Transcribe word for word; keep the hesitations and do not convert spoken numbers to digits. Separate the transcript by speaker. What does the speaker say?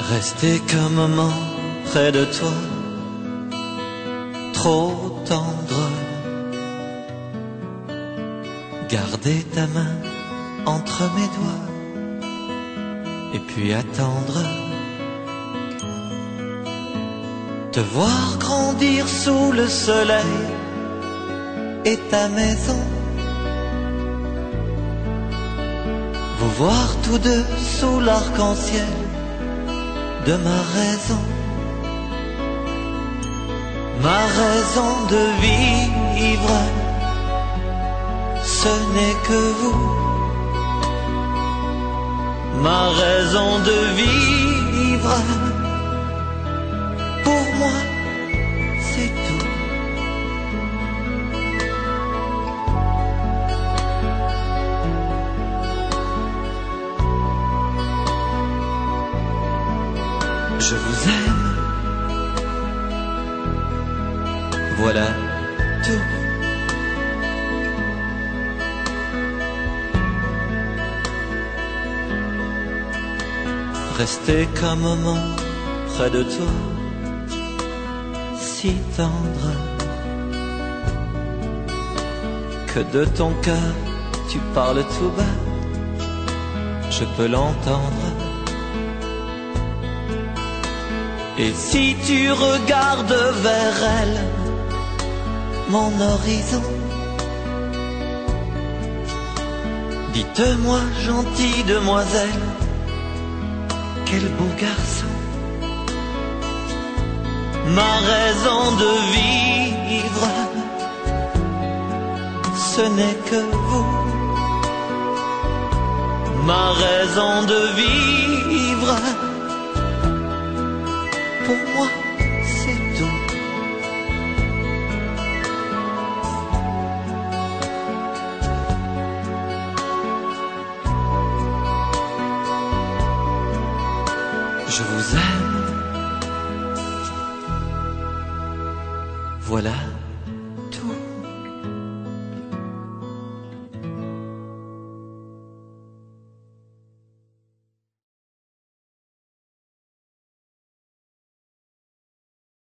Speaker 1: Rester qu'un moment près de toi, trop tendre. Garder ta main entre mes doigts et puis attendre. Te voir grandir sous le soleil et ta maison. Vous voir tous deux sous l'arc-en-ciel de ma raison. Ma raison de vivre, ce n'est que vous. Ma raison de vivre, pour moi, c'est tout. Je vous aime, voilà tout. Rester qu'un moment près de toi, si tendre, que de ton cœur tu parles tout bas, je peux l'entendre. Et si tu regardes vers elle, mon horizon, dites-moi, gentille demoiselle, quel beau garçon. Ma raison de vivre, ce n'est que vous. Ma raison de vivre, pour moi, c'est tout. Je vous aime, voilà.